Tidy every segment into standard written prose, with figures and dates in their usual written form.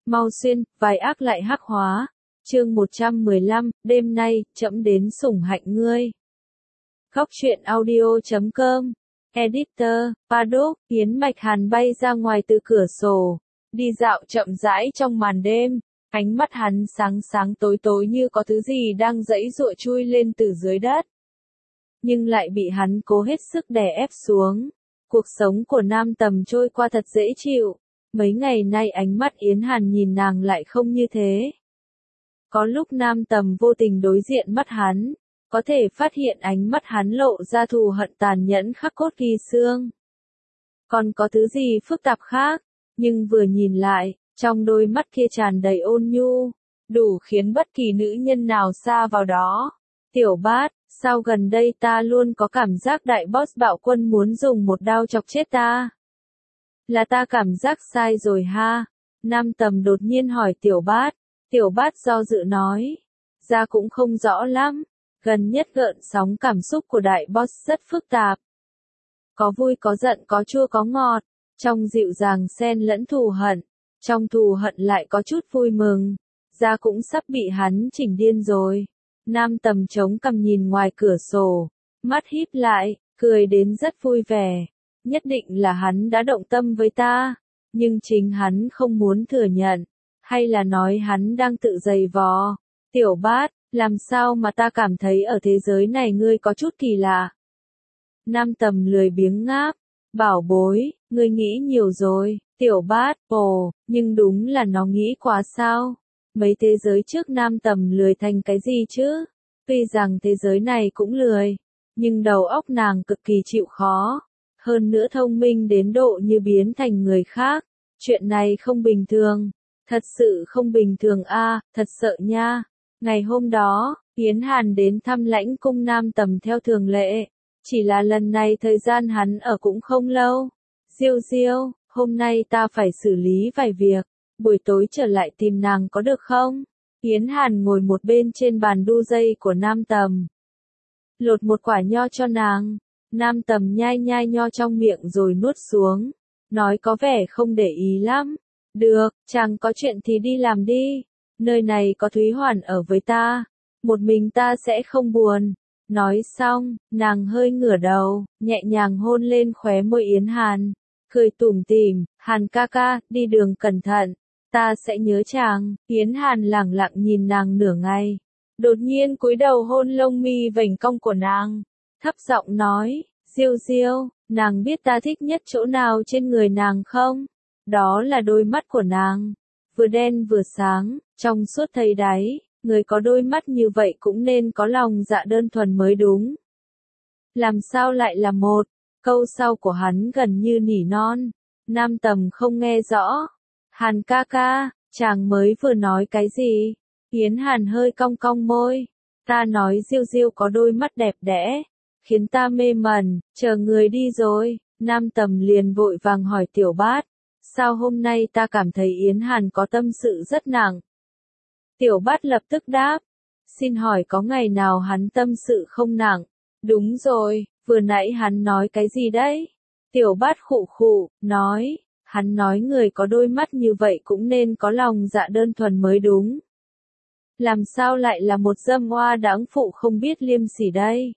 mau xuyên, vài ác lại hắc hóa. Chương 115, đêm nay, trẫm đến sủng hạnh ngươi. Góc truyện audio.com. Editor, Paddock, Yến Mạch Hàn bay ra ngoài từ cửa sổ, đi dạo chậm rãi trong màn đêm, ánh mắt hắn sáng sáng tối tối như có thứ gì đang giãy giụa chui lên từ dưới đất. Nhưng lại bị hắn cố hết sức đè ép xuống. Cuộc sống của Nam Tầm trôi qua thật dễ chịu. Mấy ngày nay ánh mắt Yến Hàn nhìn nàng lại không như thế. Có lúc Nam Tầm vô tình đối diện mắt hắn, có thể phát hiện ánh mắt hắn lộ ra thù hận tàn nhẫn khắc cốt ghi xương. Còn có thứ gì phức tạp khác, nhưng vừa nhìn lại, trong đôi mắt kia tràn đầy ôn nhu, đủ khiến bất kỳ nữ nhân nào sa vào đó. Tiểu Bát, sao gần đây ta luôn có cảm giác đại boss bạo quân muốn dùng một đao chọc chết ta? Là ta cảm giác sai rồi ha? Nam Tầm đột nhiên hỏi Tiểu Bát. Tiểu Bát do dự nói. Ra cũng không rõ lắm. Gần nhất gợn sóng cảm xúc của đại boss rất phức tạp. Có vui có giận có chua có ngọt. Trong dịu dàng xen lẫn thù hận. Trong thù hận lại có chút vui mừng. Ra cũng sắp bị hắn chỉnh điên rồi. Nam Tầm chống cằm nhìn ngoài cửa sổ. Mắt híp lại, cười đến rất vui vẻ. Nhất định là hắn đã động tâm với ta. Nhưng chính hắn không muốn thừa nhận. Hay là nói hắn đang tự giày vò. Tiểu Bát, làm sao mà ta cảm thấy ở thế giới này ngươi có chút kỳ lạ. Nam Tầm lười biếng ngáp. Bảo bối, ngươi nghĩ nhiều rồi. Tiểu Bát, ồ, nhưng đúng là nó nghĩ quá sao. Mấy thế giới trước Nam Tầm lười thành cái gì chứ? Tuy rằng thế giới này cũng lười. Nhưng đầu óc nàng cực kỳ chịu khó. Hơn nữa thông minh đến độ như biến thành người khác. Chuyện này không bình thường. Thật sự không bình thường a, thật sợ nha. Ngày hôm đó, Yến Hàn đến thăm lãnh cung Nam Tầm theo thường lệ. Chỉ là lần này thời gian hắn ở cũng không lâu. Diêu Diêu, hôm nay ta phải xử lý vài việc. Buổi tối trở lại tìm nàng có được không? Yến Hàn ngồi một bên trên bàn đu dây của Nam Tầm. Lột một quả nho cho nàng. Nam Tầm nhai nhai nho trong miệng rồi nuốt xuống. Nói có vẻ không để ý lắm. Được, chẳng có chuyện thì đi làm đi. Nơi này có Thúy Hoàn ở với ta. Một mình ta sẽ không buồn. Nói xong, nàng hơi ngửa đầu, nhẹ nhàng hôn lên khóe môi Yến Hàn. Cười tủm tỉm, Hàn ca ca, đi đường cẩn thận. Ta sẽ nhớ chàng. Yến Hàn lẳng lặng nhìn nàng nửa ngày. Đột nhiên cúi đầu hôn lông mi vành cong của nàng. Thấp giọng nói, Diêu Diêu, nàng biết ta thích nhất chỗ nào trên người nàng không? Đó là đôi mắt của nàng. Vừa đen vừa sáng, trong suốt thấy đáy. Người có đôi mắt như vậy cũng nên có lòng dạ đơn thuần mới đúng. Làm sao lại là một? Câu sau của hắn gần như nỉ non. Nam Tầm không nghe rõ. Hàn ca ca, chàng mới vừa nói cái gì? Yến Hàn hơi cong cong môi. Ta nói Diêu Diêu có đôi mắt đẹp đẽ, khiến ta mê mẩn, chờ người đi rồi. Nam Tầm liền vội vàng hỏi Tiểu Bát. Sao hôm nay ta cảm thấy Yến Hàn có tâm sự rất nặng? Tiểu Bát lập tức đáp. Xin hỏi có ngày nào hắn tâm sự không nặng? Đúng rồi, vừa nãy hắn nói cái gì đấy? Tiểu Bát khụ khụ, nói. Hắn nói người có đôi mắt như vậy cũng nên có lòng dạ đơn thuần mới đúng. Làm sao lại là một dâm oa đáng phụ không biết liêm sỉ đây?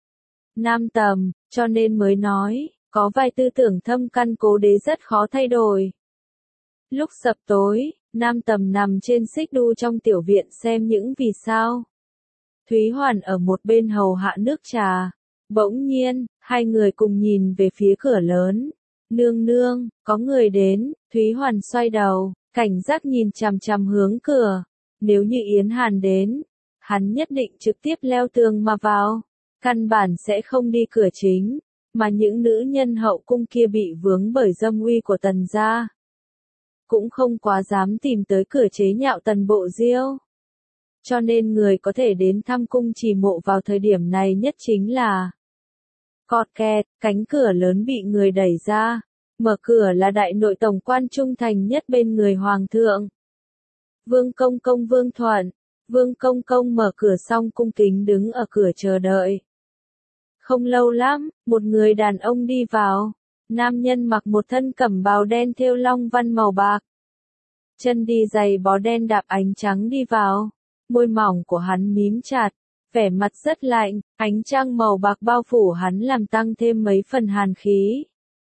Nam Tầm, cho nên mới nói, có vài tư tưởng thâm căn cố đế rất khó thay đổi. Lúc sập tối, Nam Tầm nằm trên xích đu trong tiểu viện xem những vì sao. Thúy Hoàn ở một bên hầu hạ nước trà. Bỗng nhiên, hai người cùng nhìn về phía cửa lớn. Nương nương, có người đến. Thúy Hoàn xoay đầu, cảnh giác nhìn chằm chằm hướng cửa. Nếu như Yến Hàn đến, hắn nhất định trực tiếp leo tường mà vào. Căn bản sẽ không đi cửa chính, mà những nữ nhân hậu cung kia bị vướng bởi dâm uy của Tần gia. Cũng không quá dám tìm tới cửa chế nhạo Tần Bộ Diêu. Cho nên người có thể đến thăm cung trì mộ vào thời điểm này nhất chính là cọt kẹt, cánh cửa lớn bị người đẩy ra. Mở cửa là đại nội tổng quan trung thành nhất bên người hoàng thượng. Vương Công Công Vương Thuận. Vương Công Công mở cửa xong cung kính đứng ở cửa chờ đợi. Không lâu lắm, một người đàn ông đi vào. Nam nhân mặc một thân cẩm bào đen thêu long văn màu bạc. chân đi giày bó đen đạp ánh trắng đi vào. Môi mỏng của hắn mím chặt, vẻ mặt rất lạnh, ánh trăng màu bạc bao phủ hắn làm tăng thêm mấy phần hàn khí.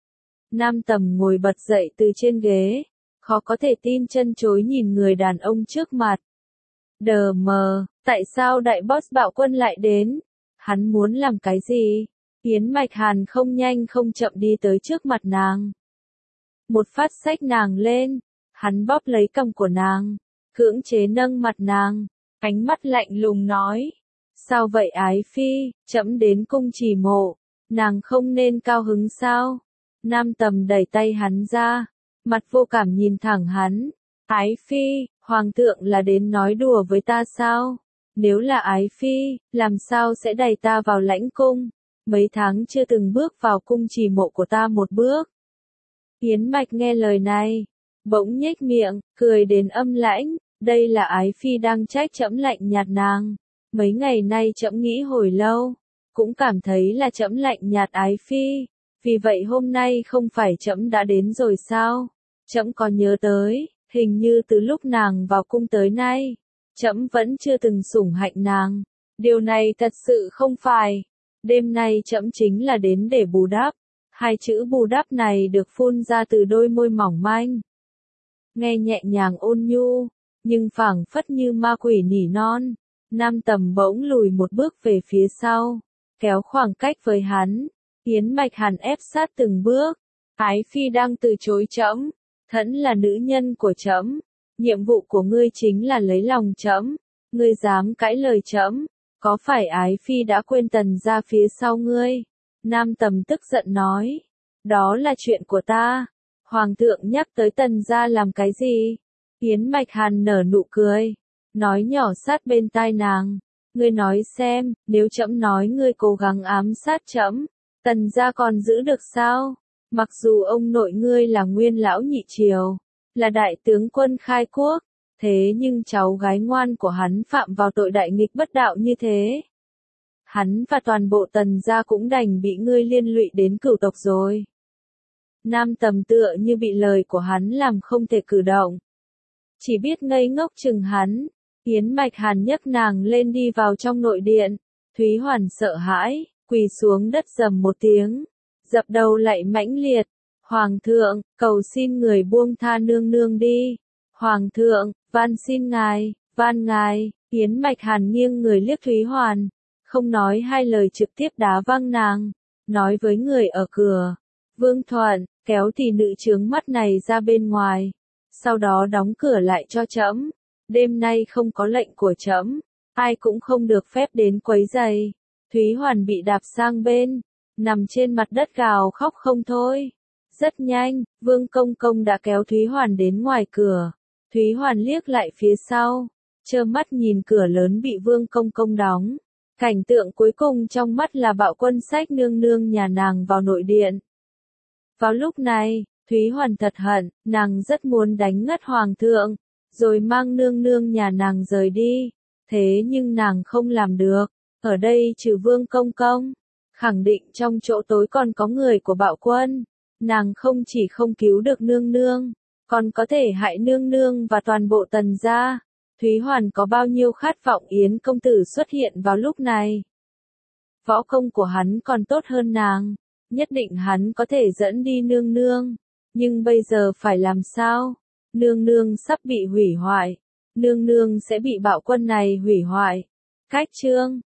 Nam Tầm ngồi bật dậy từ trên ghế, khó có thể tin chân chối nhìn người đàn ông trước mặt. Đờ mờ, tại sao đại boss Bạo Quân lại đến? Hắn muốn làm cái gì? Yến Mạch Hàn không nhanh không chậm đi tới trước mặt nàng. Một phát xách nàng lên, hắn bóp lấy cằm của nàng, cưỡng chế nâng mặt nàng, ánh mắt lạnh lùng nói. Sao vậy ái phi, trẫm đến cung chỉ mộ, nàng không nên cao hứng sao? Nam Tầm đẩy tay hắn ra, mặt vô cảm nhìn thẳng hắn. Ái phi, hoàng thượng là đến nói đùa với ta sao? Nếu là ái phi, làm sao sẽ đẩy ta vào lãnh cung? Mấy tháng chưa từng bước vào cung trì mộ của ta một bước. Yến Mạch nghe lời này, bỗng nhếch miệng, cười đến âm lãnh. Đây là ái phi đang trách trẫm lạnh nhạt nàng. Mấy ngày nay trẫm nghĩ hồi lâu, cũng cảm thấy là trẫm lạnh nhạt ái phi. Vì vậy hôm nay không phải trẫm đã đến rồi sao? Trẫm có nhớ tới, hình như từ lúc nàng vào cung tới nay, trẫm vẫn chưa từng sủng hạnh nàng. Điều này thật sự không phải. Đêm nay trẫm chính là đến để bù đắp. Hai chữ bù đắp này được phun ra từ đôi môi mỏng manh. Nghe nhẹ nhàng ôn nhu, nhưng phảng phất như ma quỷ nỉ non. Nam Tầm bỗng lùi một bước về phía sau, kéo khoảng cách với hắn. Yến Mạch Hàn ép sát từng bước. Ái phi đang từ chối trẫm, Thẫn là nữ nhân của trẫm, nhiệm vụ của ngươi chính là lấy lòng trẫm. Ngươi dám cãi lời trẫm, có phải ái phi đã quên Tần gia phía sau ngươi? Nam Tầm tức giận nói, đó là chuyện của ta. Hoàng thượng nhắc tới Tần gia làm cái gì? Yến Mạch Hàn nở nụ cười, nói nhỏ sát bên tai nàng, ngươi nói xem, nếu trẫm nói ngươi cố gắng ám sát trẫm, Tần gia còn giữ được sao? Mặc dù ông nội ngươi là Nguyên lão nhị triều, là đại tướng quân khai quốc, thế nhưng cháu gái ngoan của hắn phạm vào tội đại nghịch bất đạo như thế. Hắn và toàn bộ Tần gia cũng đành bị ngươi liên lụy đến cửu tộc rồi. Nam Tầm tựa như bị lời của hắn làm không thể cử động. Chỉ biết ngây ngốc chừng hắn. Yến Mạch Hàn nhấc nàng lên đi vào trong nội điện. Thúy Hoàn sợ hãi, quỳ xuống đất rầm một tiếng, dập đầu lạy mãnh liệt. Hoàng thượng, cầu xin người buông tha nương nương đi. Hoàng thượng, van xin ngài, van ngài. Yến Mạch Hàn nghiêng người liếc Thúy Hoàn, không nói hai lời trực tiếp đá văng nàng, nói với người ở cửa. Vương Thuận, kéo tỷ nữ chướng mắt này ra bên ngoài, sau đó đóng cửa lại cho trẫm. Đêm nay không có lệnh của trẫm, ai cũng không được phép đến quấy rầy. Thúy Hoàn bị đạp sang bên, nằm trên mặt đất gào khóc không thôi. Rất nhanh, Vương Công Công đã kéo Thúy Hoàn đến ngoài cửa. Thúy Hoàn liếc lại phía sau, trơ mắt nhìn cửa lớn bị Vương Công Công đóng. Cảnh tượng cuối cùng trong mắt là Bạo Quân xách nương nương nhà nàng vào nội điện. Vào lúc này, Thúy Hoàn thật hận, nàng rất muốn đánh ngất hoàng thượng, rồi mang nương nương nhà nàng rời đi. Thế nhưng nàng không làm được. Ở đây trừ Vương Công Công, khẳng định trong chỗ tối còn có người của Bạo Quân. Nàng không chỉ không cứu được nương nương, còn có thể hại nương nương và toàn bộ Tần gia. Thúy Hoàn có bao nhiêu khát vọng Yến công tử xuất hiện vào lúc này. Võ công của hắn còn tốt hơn nàng, nhất định hắn có thể dẫn đi nương nương. Nhưng bây giờ phải làm sao? Nương nương sắp bị hủy hoại. Nương nương sẽ bị Bạo Quân này hủy hoại. Cách chương